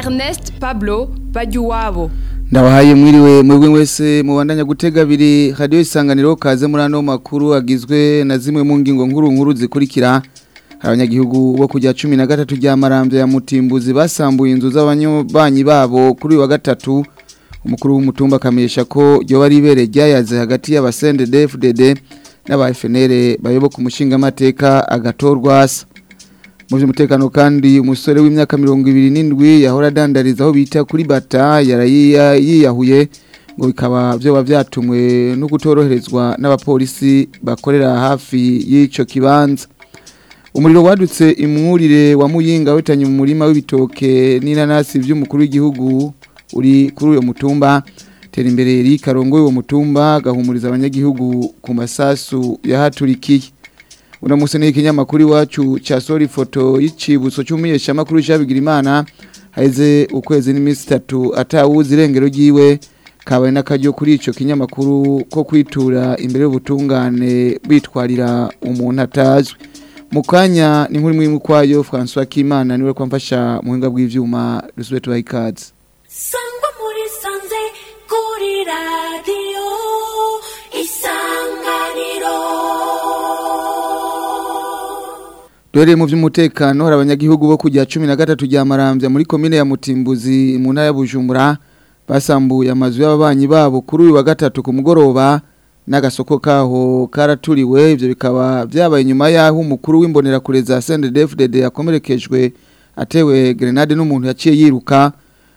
Ernest Pablo Bajuwabo. Ndabahaye mwiriwe mwebwe wese mubandanya gutega abiri radio isanganiro kaze muri ano makuru agizwe na zimwe mu ngingo nkuru zikurikira. Abanyagihugu bo kujya 13 rya Maramvya ya Mutimbuzi basambuye inzu z'abanyobanyi babo kuri wa gatatu. Umukuru w'umutumba kamenyesha ko ryo bari ibere ryayaze hagati y'abasende FDD n'aba FNL bayoboka umushinga amateka agatorwasa. Mu by'umutekano kandi umusore w'imyaka 27 yahora dandariza aho bita kuri bata yiyahuye ngo bikaba byo bavyatumwe no gutoroherezwa n'abapolisi bakorera hafi y'ico kibanza. Umuriro wadutse imwurire wa Muyinga wetanye mu murima w'ibitoke n'inanasi by'umukuru w'igihugu uri kuri uyo mutumba. Tera imbere ri karongo uwo mutumba gahumuriza abanyagihugu ku masasu yahaturikiye. Una musene ikinyamakuru wacu cha sori foto y'icibutso cy'umunyesha makuru Jabigirimana haize ukwezi n'imisi 3 atawuzi irengero giwe kabaye nakaryo kuri ico kinyamakuru ko kwitura imbere y'ubutungane bitwarira umuntu atazwe. Mukanya ni nkuri mwimu kwayo François Kimana niwe kwamfasha muhinga bw'ivyuma rusubire tubahikaze. Sangwa muri sanze kuri radio Isanganiro. Dore mu by'umutekano hari abanyagihugu bo kujya 13 rya Maramvya muri komine ya Mutimbuzi mu ntara ya Bujumbura basambuye amazu y'ababanyi babo kuri uyu wa gatatu ku mugoroba n'agasoko kaho karaturiwe. Ivyo bikaba byabaye nyuma yaho umukuru w'imbonera kure za CNDD-FDD yakomerekejwe atewe grenade n'umuntu yaciye yiruka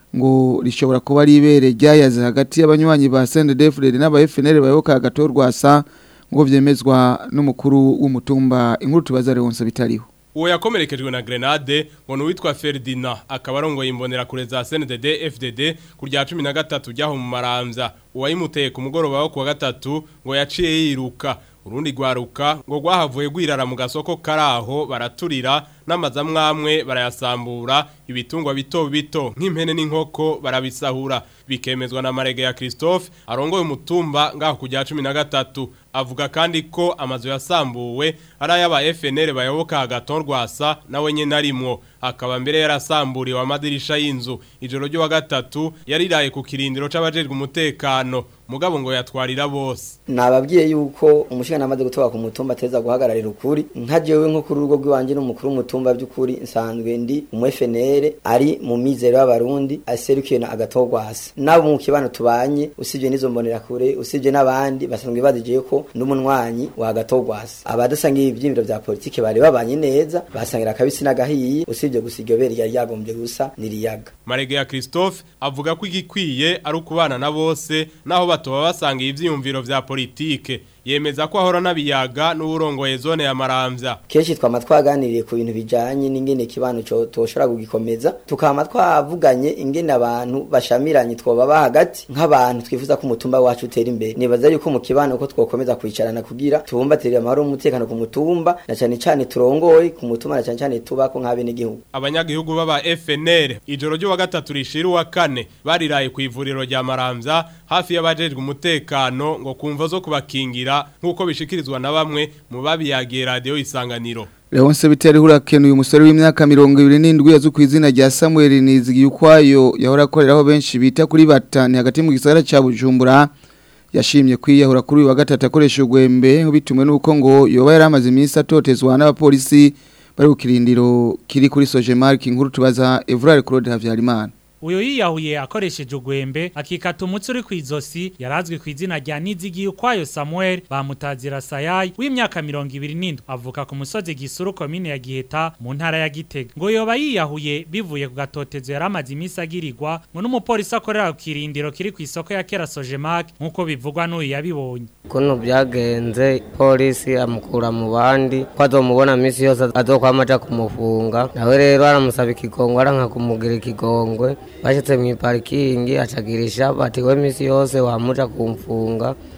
ngo rishobora kuba ari ibere ryayaze hagati y'abanywanyi ba CNDD-FDD n'aba FNL bayoboka agatorwasa ngo vyemezwa n'umukuru w'umutumba. Inkuru tubaza Leonce bitariho. Uwo yakomerekejwe na grenade ngo nuwitwa Ferdinand akaba arongoye imbonera kure za CNDD-FDD kurya 13 ryaho mu Maramvya. Uwayimuteye ku mugoroba wo kuwa gatatu ngo yaciye yiruka. Urundi gwaruka ngo gwahavuye gwirara mu gasoko karaho baraturira n'amazamwamwe barayasambura ibitungwa bito nk'impene n'inkoko barabisahura. Bikemezwa na Marege ya Christophe arongoye umutumba ngaho kujya 13. Avuga kandi ko amazu yasambuwe ari ay'aba FNL bayoboka agatorwasa nawe nyene arimwo. Akaba mbere yarasamburiwe amadirisha y'inzu. Ijoro ryo wa gatatu yariraye ku kirindiro c'abajejwe umutekano mugabo ngo yatwarira bose. Nababwiye yuko umushinga namaze gutoka ku mutumba ateza guhagararira ukuri nka jewe nko kuri urwo rw'iwanje n'umukuru w'umutumba by'ukuri nsanzwe ndi mu FNL ari mu mizero y'abarundi aserukiye na agatorwasa. Nabo mu kibano tubanye usibye nizo mbonera kure usibye n'abandi basanzwe badije ko n'umunwanyi wa agatorwasa. Abadasangiye ibyimiro bya politike bari babanye neza basangira kabisi n'agahiye usibye gusigobera yari yagombye gusa niriyaga. Marege ya Christophe avuga ko igikwiye ari ukubana na bose naho batoba basangiye ivyiyumviro vya politike. Yemeza ko ahora nabiyaga n'uburongoye zone ya Maramvya. Kenshi twama twaganiriye ku bintu bijanye n'ingene kibano cyo toshora kugikomeza tukama twavuganye ingene abantu bashamiranye twoba hagati nk'abantu twifuza ko umutumba wacu utera imbere. Nibaza yuko mu kibano ko twokomeza kwicarana kugira tubumbatirira amahoro n'umutekano ku mutumba na cyane turongoye ku mutumba na cyane tubako nk'abene gihugu. Abanyagihugu baba FNL ijoro ryo wa gatatu rishira wa kane bariraye ku ivuriro rya Maramvya hafi y'abajejwe umutekano ngo kumva zo kubakingira nkuko bishikirizwa na bamwe mu babiyagiye radio Isanganiro. Leonce bitari hurakenuye umusore w'imyaka 27 yazu ku izina rya Samuel Nizigiyukwayo yahora akoreraho benshi bita kuri batani hagati mu gisagara ca Bujumbura yashimye kwiyahura kuri uyu wa gatatu akoresha ugwembe bitumwe nuko ngo yoba yaramaze iminsi atotezwa n'abapolisi bari ku kirindiro kiri kuri Sojemark. Inkuru tubaza Evrard Claude Havyarimana. Uyo yiyahuye akoresheje ugwembe akikata umutsi uri kwizosi yarazwe ku izina rya Nizigiyukwayo Samuel bamutazira Sayayi w'imyaka 27 avuka ku musozi Gisuru komine ya Giheta mu ntara ya Gitega. Ngo yoba yiyahuye bivuye ku gatotezo yaramaze imisi agirirwa ngo n'umupolisi akorera ku kirindiro kiri ku isoko ya Kera Sojemark nkuko bivugwa n'uyu yabibonye. Kuno byagenze polisi amukura mu bandi kwazomubona misi yose azokwamaja kumufunga nawe rero aramusaba ikigongwe aranka kumugira ikigongwe. Bashitse mu parking acagirisha bati we misi yose wamuja kumfunga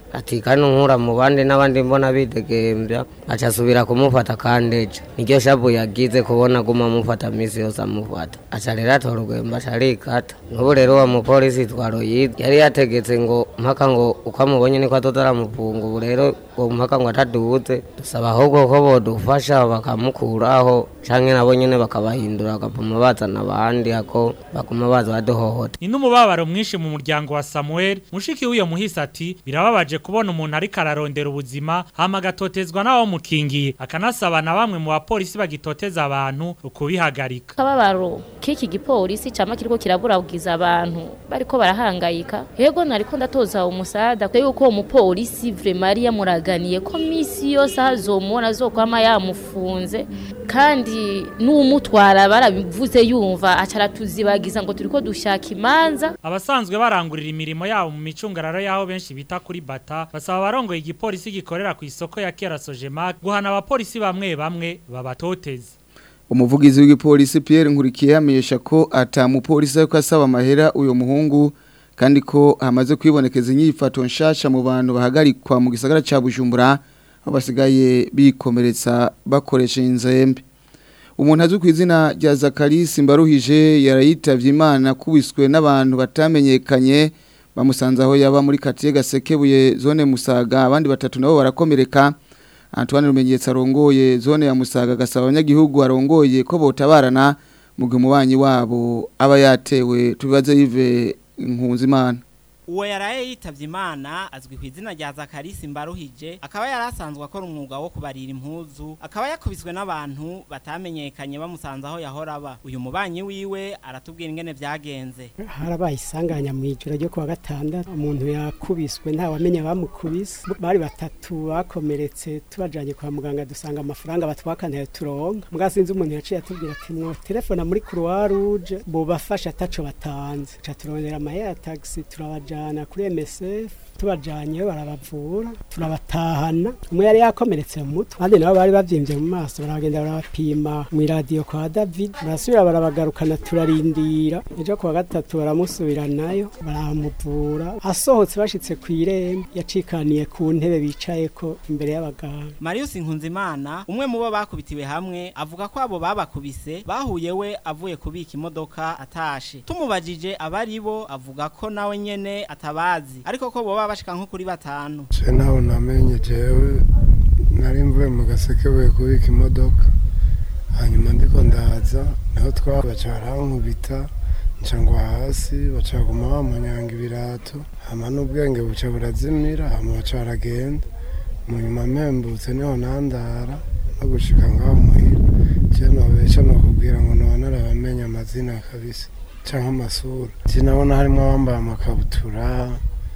ati kano nkura mu bandi n'abandi mbona bidegembya aca asubira kumufata kandeje niryo shabu yagize kubona guma mufata misi yose amufata aca rero atora urwembe aca arikata n'ubu rero wa mupolisi twaroyide yari yategetse ngo mpaka ngo uko amubonye niko atotaramufunga ubu rero ngo mpaka ngo ataduze dusaba ahubwo ko bodufasha bakamukuraho canke nabo nyene bakabahindura bakapuma bazana abandi ako bakuma baza baduhohota ni n'umubabaro mwinshi mu muryango wa Samuel mushiki w'uyo muhisi ati birababaje kubona umuntu ari kararondera ubuzima hama agatotezwa nawo mukingiye akanasaba na bamwe mu bapolisi bagitoteza abantu ukubihagarika kababaro kiki gipolisi cama kiriko kiraburabugiza abantu bariko barahangayika yego nariko ndatoza umusada yuko uwo mupolisi vraiment yamuraganiye ko misi yose azomona azokwama yamufunze kandi n'umutwara barabivuze yumva acaratuzibagiza ngo turiko dushaka imanza abasanzwe barangurira imirimo yabo mu micungararo yaho benshi bita kuri bata basaba abarongoye igipolisi gikorera ku isoko ya Kera Sojema guhana abapolisi bamwe bamwe babatoteza umuvugizi w'igipolisi Pierre Nkurikiye yamenyesha ko atamupolisi ariko asaba amahera uyo muhungu kandi ko hamaze kwibonekeza inyifato nshasha mu bantu bahagarikwa mu gisagara ca Bujumbura aho basigaye bikomeretsa bakoresha inzembe umuntu azwi kw'izina rya Zakarisi Mbaruhije yarayitavye Imana kubiswe n'abantu batamenyekanye bamusanze aho yaba muri quartier Gasekebuye zone Musaga abandi batatu nabo barakomereka Antoine Rumenyetsa arongoye zone ya Musaga gasaba abanyagihugu arongoye ko botabarana mu gihe umubanyi wabo aba yatewe tubibaze Yves Nkunzimana uwo yaraye yitavye Imana azwi kw'izina rya Zakarisi Mbaruhije akaba yarasanzwe akora umwuga wo kubarira impuzu akaba yakubiswe n'abantu batamenyekanye bamusanze aho yahora aba uyu mubanyi wiwe aratubwira ingene vyagenze harabaye isanganya mu ijoro ryo kuwa gatandatu umuntu yakubiswe nta wamenye bamukubise bari batatu bakomeretse tubajanye kwa muganga dusanga amafaranga batwakanaye turonka mugasinze umuntu yaciye atubwira ati mwo telefona muri Croix Rouge bo bafasha ataco batanze ca turondera amahera taxi turabaja kuri MSF tubajanye barabavura turabatahana umwe yari yakomeretse mu mutwe kandi nabo bari bavyimbye mu maso baragenda barabapima mu radio kwa David barasubira barabagarukana turarindira ejo kuwa gatatu baramusubira nayo baramuvura asohotse bashitse ku irembo yacikaniye ku ntebe bicayeko imbere y'abaganga Marius Nkunzimana umwe mu bo bakubitiwe hamwe avuga ko abo babakubise bahuye we avuye kubika imodoka atashe tumubajije abari bo avuga ko nawe nyene atabazi ariko ko bo bashika nko kuri batanu je naho namenye jewe nari mvuye mu Gasekebuye kubika imodoka hanyuma ndiko ndaza naho twabacarankubita ncangwa hasi bacaguma bamunyanga ibirato hama n'ubwenge buca burazimira hama bacaragenda mu nyuma mpembutse niho nandara no gushika ngaho muhira je nobesha no kubwira ngo none arabamenya amazina kabisa canke amasura je nabona harimo abambaye amakabutura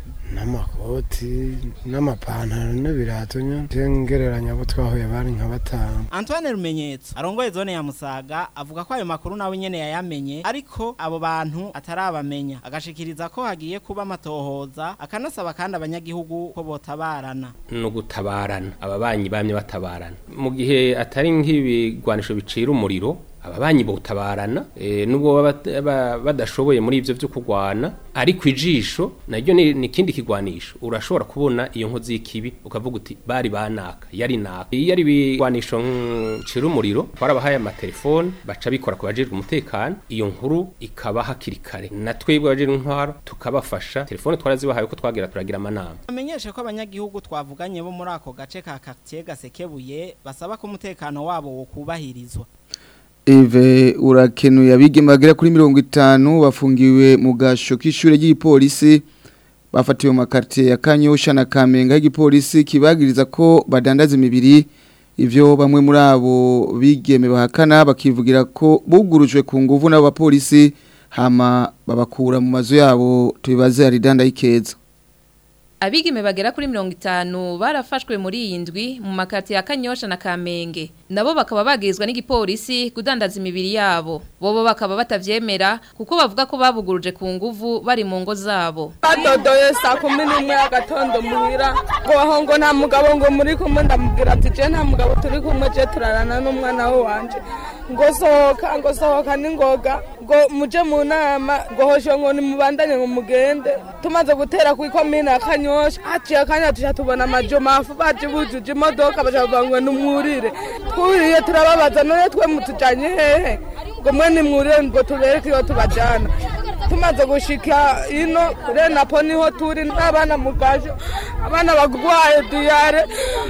n'amakoti n'amapantaro n'ibirato ngereranya abo twahuye bari nka batanu Antoine Rumenyetsa arongoye zone ya Musaga avuga ko ayo makuru nawe nyene yayamenye ariko abo bantu atarabamenya agashikiriza ko hagiye kuba amatohoza akanasaba kandi abanyagihugu ko botabarana no gutabarana ababanyi bamye batabarana mu gihe atari nk'ibigwanisho bicira umuriro ababanyi botabarana nubwo badashoboye muri ivyo byo kugwana ariko ijisho naryo ni kindi kigwanisho urashobora kubona iyo nkozi y'ikibi ukavuga uti bari banaka yari naka iyo ari bigwanisho cira umuriro twarabahaye amatelefone baca bikora ku bajejwe umutekano iyo nkuru ikaba hakirikare natwebwe bajejwe intwaro tukabafasha telefone twarazibahaye ko twagira turagira amanama amenyeshe ko abanyagihugu twavuganye bo muri ako gace ka quartier Gasekebuye basaba ko umutekano wabo wo kubahirizwa Eve urakenuye abigeme bagera kuri 50 bafungiwe mu gasho k'ishure ry'ipolisi bafatiwe mu quartier ya Kanyosha na Kamenga y'ipolisi kibagiriza ko badandaza imibiri ivyo bamwe muri abo bigeme bahakana bakivugira ko bugurujwe ku nguvu n'abapolisi hama babakura mu mazu yabo tubibaze aridanda ikeza Abigeme bagera kuri 50 barafashwe muri iyi ndwi mu makati ya Kanyosha na Kamenge nabo bakaba bagizwe n'igipolisi kudandaza imibiri yabo bobo bakaba batavyemera kuko bavuga ko babuguruje ku nguvu bari mu ngo zabo badodoye saa 11 y'agatondo muhira ngo aho ngo nta mugabo ngo muri kumwe ndamubwira ati je nta mugabo turi kumwe je turarana n'umwana we wanje ngo sohoka n'ingoga ngo muje mu nama ngo hosho ngo nimubandanye ngo mugende tumaze gutera ku ikomine ya Kanyosha haciye akanya tubona amajomafu baje bujuje imodoka bajavangwe n'umwurire twuriye turababaza none twe mutujanye hehe ngo mwe nimwurire ngo tubereke iyo tubajana tumaze gushika ino renapo niho turi n'abana mugaje abana bagwaye diyare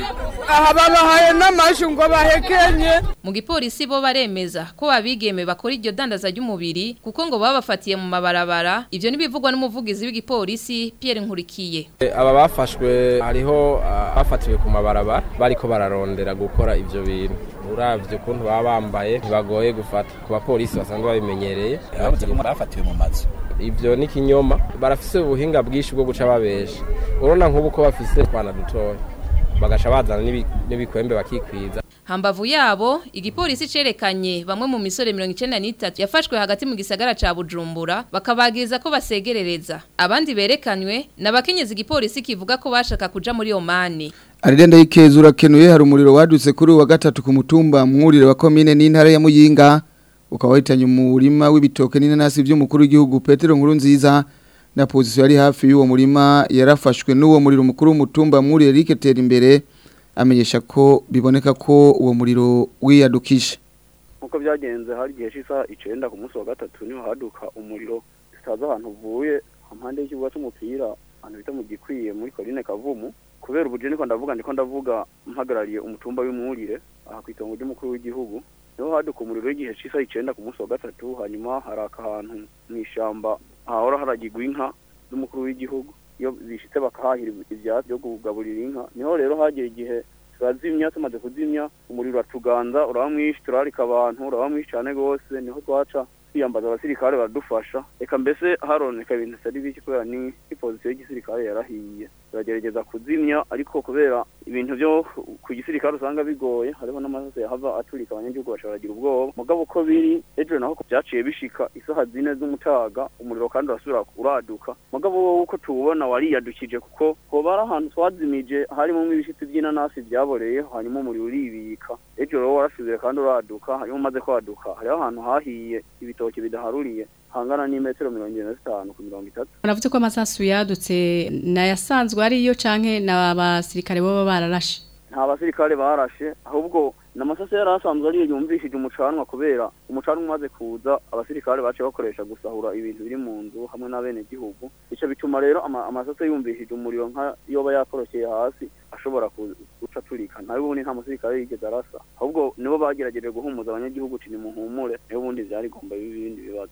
aha babahaye n'amashu ngo bahekenye mu gipolisi bo baremeza ko babigeme bakora iryo dandaza ry'umubiri kuko ngo babafatiye mu mabarabara ivyo nibivugwa n'umuvugizi w'igipolisi Pierre Nkurikiye aba bafashwe hariho bafatiwe ku mabarabara bariko bararondera gukora ivyo bintu uravye kuntu baba bambaye ntibagoye gufata ku bapolisi basanzwe babimenyereye bafatiwe mu mazu ivyo ni kinyoma barafise ubuhinga bwishi bwo guca babesha urona nk'ubu ko bafise twana dutoya bagaca bazana n'ibikwembe bakikwiza hambavu yabo igipolisi cerekanye bamwe mu misore 93 yafashwe hagati mu gisagara ca Bujumbura bakabagiriza ko basegerereza abandi berekanywe nabakenyezi igipolisi kivuga ko bashaka kuja muri Omani Arirenda ikeza urakenuye hari umuriro wadutse kuri wa gatatu ku mutumba mwurire wa commune n'intara ya Muyinga ukawahitanye umurima w'ibitoke n'inanasi by'umukuru w'igihugu Petero Nkurunziza na position yari hafi y'uwo murima yarafashwe n'uwo muriro mukuru w'umutumba mwurire Eric Terimbere amenyesha ko biboneka ko uwo muriro wiyadukisha uko byagenze hari gihe cy'isa 9 ku munsi wa gatatu niho haduka umuriro sitaza ahantu uvuye ampande y'ikibuga cy'umupira ahantu bita mu gikwiye muri Coline Kavumu kubera ubuje niko ndavuga mpagarariye umutumba w'imwurire aha kwitongo ry'umukuru w'igihugu niho haduka umuriro w'igihe cy'isa 9 ku munsi wa gatatu hanyuma haraka ahantu mu ishamba ahora haragirwa inka n'umukuru w'igihugu iyo bishitse bakahahira ivyatsi byo kugaburira inka niho rero hagera igihe turazimya tumaze kuzimya umuriro atuganza urabamwishi turarika abantu urabamwishi cyane gose niho twaca twiyambaza abasirikare baradufasha eka mbese haroneka ibintu sari biki kubera ni position y'igisirikare yarahiye turagerageza kuzimya ariko kubera ibintu byo ku gisirikare usanga bigoye hariho n'amasaso yahava aturika abanyagihugu bashobora ubwoba mugabo uko biri ejo naho byaciye bishika isaha 4 z'umutaga umuriro kandi urasubira uraduka mugabo wowe uko tubona wariyadukije kuko hoba ahantu twazimije harimo ibishitsi by'inanasi byaboreye hanyuma umuriro uribika ejo rero warasubira kandi uraduka hanyuma maze kwaduka hariho ahantu hahiye ibitoki bidaharuriye hangana ni metero 75 ku 30 Uravuze ko amasasu yadutse nayasanzwe ari yo canke n'abasirikare bo bararashe nta basirikare barashe ahubwo namasasu yarasanzwe ari yumvishije umucanwa kubera umucanwa umaze kuza abasirikare bace bakoresha gusahura ibintu biri mu nzu hamwe n'abene gihugu ico bituma rero amasasu yumvishije umuriro nka yoba yakorokeye hasi ashobora guca turika nawe ubundi nta musirikare yigeze arasa ahubwo nibo bagerageje guhumuza abanyagihugu cini muhumure nibo ubundi vyari gomba ibindi bibazo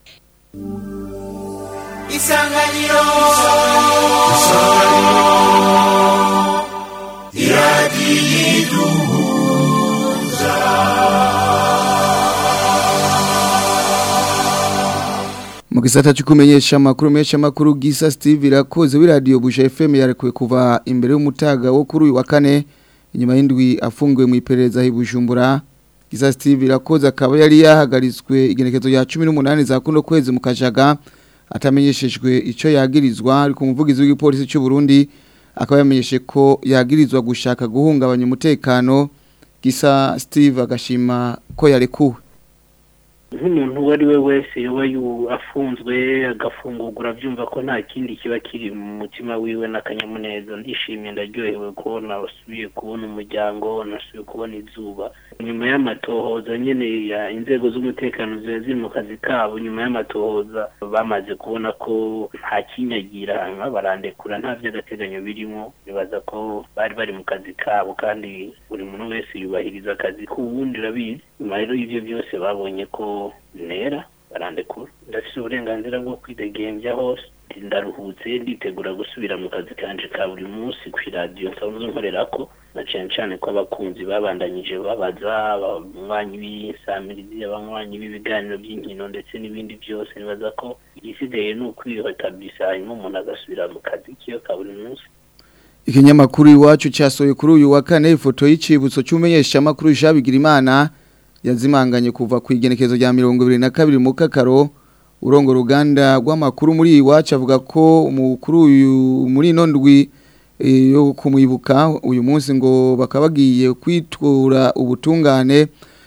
Isanganiro Iradiyiduhuza mu gisata cy'ukumenyesha makuru Gisa Steve irakoze w'iradio Busha FM yarekuwe kuva imbere y'umutaga wo kuri uyu wa kane inyuma y'indwi afunguwe mu iperereza y'Ibujumbura Gisa Steve irakoze akaba yari yahagaritswe igenekezo ya 18 za kuno kwezi mu Kajaga atamenyeshejwe ico yagirizwa ariko umuvugizi w'igipolisi cy'u Burundi akaba yamenyeshe ko yagirizwa gushaka guhungabanya umutekano Gisa Steve agashima ko yarekuwe nk'umuntu uwo ari we wese yoba afunzwe agafungurwa byumva ko nta kindi kiba kiri mu mutima wiwe n'akanyamuneza ndishimye ndaryohewe kubona basubiye kubona umuryango nasubiye kubona izuba nyuma y'amatohoza nyene ya inzego z'umutekano ziri mu kazi kabo nyuma y'amatohoza bamaze kubona ko nta kinyagira hanyuma barandekura nta vy'agateganyo birimo bibaza ko bari mu kazi kabo kandi buri muntu wese yubahiriza akazi k'uwundi rabizi nyuma rero ivyo byose babonye ko nera barandekura ndafise uburenganzira bwo kwidegembya hose ndaruhutse nditegura gusubira mu kazi kanje ka buri munsi ku radio nsanzwe nkorerako na cyane ko abakunzi babandanyije babaza abanywanyi b'isamirizi abanywanyi b'ibiganiro by'inkino ndetse n'ibindi byose nibaza ko igisigaye ni ukwihotabisa hanyuma umuntu agasubira mu kazi kiyo ka buri munsi Ikinyamakuru iwacu cyasohoye kuri uyu wa kane ifoto y'icibutso cy'umenyesha makuru Jabigirimana yazimanganye kuva ku igenekezo rya 22 mu Kakaro urongo ruganda rw'amakuru muri iwacu avuga ko umukuru uyu muri nondwi yo kumwibuka uyu munsi ngo bakabagiye kwitura ubutungane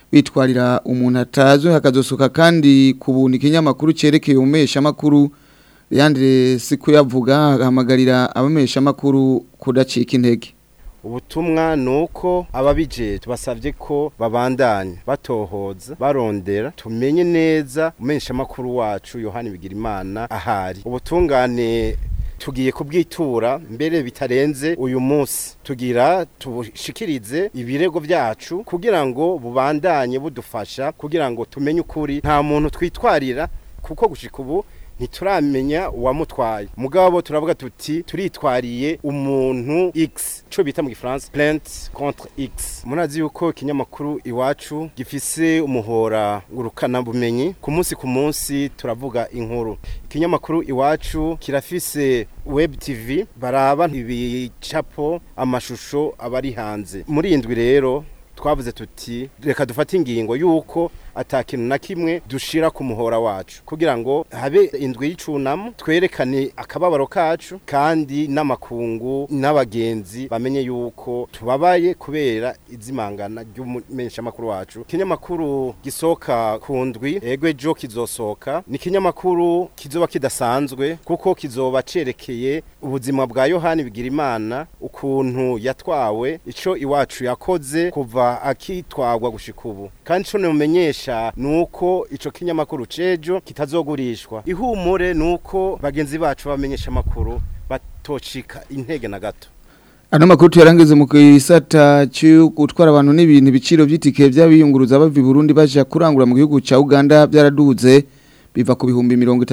bitwarira umuntu atazwe hakazosoka kandi kubuna ikinyamakuru cerekeye umesha makuru yandire siku yavuga agahamagarira abamesha makuru kudacika intege. Ubutumwa nuko ababije tubasavye ko babandanya batohoza barondera tumenye neza umesha makuru wacu Yohani Bigirimana ahari. Ubutungane tugiye kubwitura mbere bitarenze uyu munsi tugira tubushikirize ibirego byacu kugira ngo bubandanye budufasha kugira ngo tumenye ukuri nta muntu twitwarira kuko gushika ubu ntituramenya uwamutwaye mugabo turavuga tuti turitwariye umuntu X cyo bita mu Gifaransa plainte contre X. Munazi yuko ikinyamakuru iwacu gifise umuhora urukana bumenyi ku munsi turavuga inkuru. Ikinyamakuru iwacu kirafise web TV baraba ibicapo amashusho abari hanze. Muri indwi rero twavuze tuti reka dufate ingingo yuko atakintu na kimwe dushira ku muhora wacu kugira ngo habe indwi y'icunamo twerekane akababaro kacu kandi n'amakungu n'abagenzi bamenye yuko tubabaye kubera izimangana ry'umensha makuru wacu. Kinyamakuru gisoka ku ndwi egwe jo kizosoka ni kinyamakuru kizoba kidasanzwe kuko kizoba cerekeye ubuzima bwa Yohani Bigirimana ukuntu yatwawe ico iwacu yakoze kuva akitwagwa gushika ubu kandi cyo nemumenyesha nuko ico kinyamakuru cejo kitazogurishwa. Ihumure nuko bagenzi bacu bamenyesha makuru batocika intege na gato. Ano makuru tuyarangize mu kisata cyo gutwara abantu n'ibintu biciro by'itike by'abiyunguruza bava i Burundi baje kurangura mu gihugu ca Uganda byaraduze biva ku bihumbi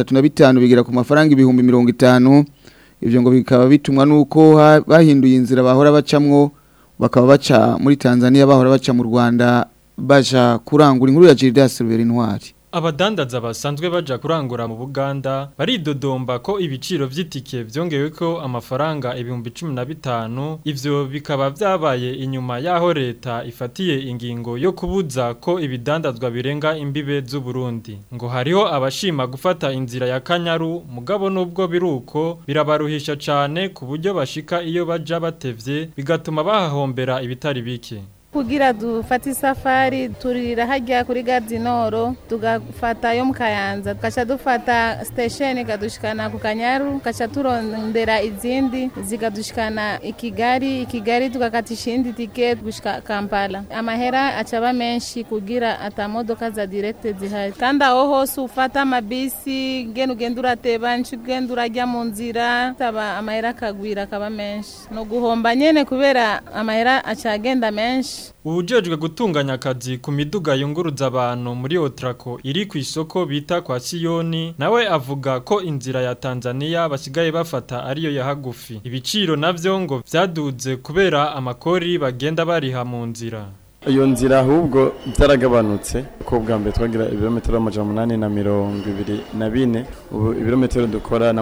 35 bigera ku mafaranga ibihumbi 50. Ivyo ngo bikaba bitumwa nuko bahinduye inzira bahora bacamwo bakaba baca muri Tanzania bahora baca mu Rwanda baja kurangura inkuru ya Gildas Ruberinwari. Abadandaza basanzwe baja kurangura mu Buganda baridodomba ko ibiciro vy'itike vyongewe ko amafaranga ibihumbi 15. Ivyo bikaba vyabaye inyuma yaho leta ifatiye ingingo yo kubuza ko ibidandazwa birenga imbibe z'u Burundi. Ngo hariho abashima gufata inzira ya Kanyaru mugabo nubwo biruko birabaruhisha cane ku buryo bashika iyo baja batevye bigatuma bahahombera ibitari bike. Kugira dufata safari turira hajya kuri Gardinoro tugafata yo mukayanza tukaca dufata station kadushikana ku Kanyaru kaca turondera izindi zigadushikana Kigali tukakatisha indi ticket gushika Kampala. Amahera acaba menshi kugira atamodoka za direct zihari kandi aho hose ufata amabisi gendura teba gendura ajya mu nzira taba amahera kagwira kaba menshi no guhomba nyene kubera amahera acagenda menshi. Ubujejwe gutunganya akazi ku miduga yunguruza abantu muri Otrako iri ku isoko bita kwa Siyoni nawe avuga ko inzira ya Tanzania basigaye bafata ariyo ya hagufi. Ibiciro navyo ngo vyaduze kubera amakori bagenda bariha mu nzira. Iyo nzira ahubwo byaragabanutse ko bwa mbere twagira ibirometero 824 ubu ibirometero dukora na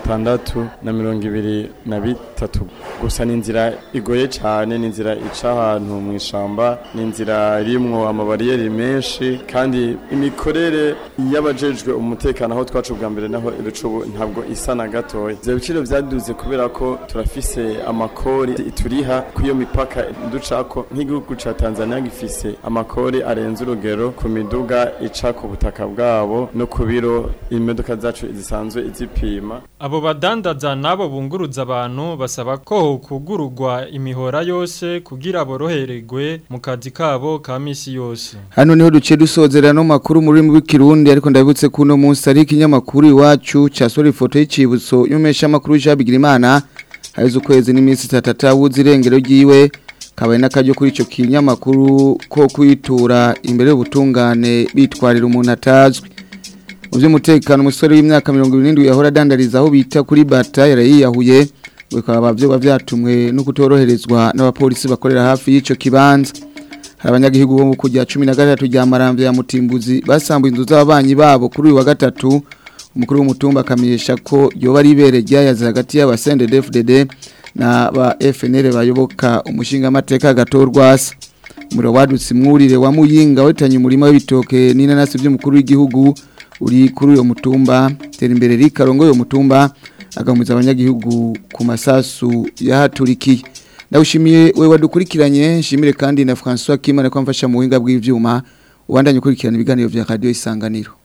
623 gusa ni inzira igoye cyane ni inzira ica ahantu mu ishamba ni inzira irimwo amabariyeri menshi kandi imikorere y'abajejwe umutekano aho twacu bwa mbere naho ibicubu ntabwo isa na gatoya. Ivyo biciro vyaduze kubera ko turafise amakori turiha kuyo mipaka ducako nk'igihugu ca Tanzania gifise amakori arenze urugero ku miduga ica ku butaka bwabo no ku biro imodoka zacu zisanzwe izipima. Abo badandaza nabo bunguruza abantu basaba ko kugurugwa imihora yose kugira borohererwe mu kazi kabo ka misi yose. Hano niho duce dusozera no makuru muri mu Kirundi ariko ndabutse kuno munsi ari kinyamakuru iwacu ca sori foto y'icibutso y'umesha makuru Jean Bigirimana haizo kwezi n'iminsi 3 wuzirengero giwe kabaye nakaryo kuri ico kinyamakuru ko kwitura imbere y'ubutungane bitwarira umuntu atazwi. Mu by'umutekano umusore w'imyaka 27 yahora dandariza aho bita kuri bata yarayiyahuye bikaba byatumwe no kutoroherezwa n'abapolisi bakorera hafi y'ico kibanza. Abanyagihugu bo kujya 13 rya Maramvya ya Mutimbuzi basambuye inzu z'ababanyi babo kuri uyu wa gatatu. Umukuru w'umutumba akamenyesha ko yoba ari ibere ryayaze hagati y'abasende FDD na ba FNL bayoboka umushinga amateka gatorwasa. Umuro wadutse mwurire wa Muyinga wetanye umurima w'ibitoke n'inanasi by'umukuru w'igihugu uri kuri uyo mutumba tera imbere rikarongo yo mutumba agamuza abanyagihugu ku masasu yahaturikiye. Ndawushimiye we wadukurikiranye nshimire kandi na François Kimana kwamfasha mu buhinga bw'ivyuma ubandanye ukurikirana ibiganiro vya Radio Isanganiro.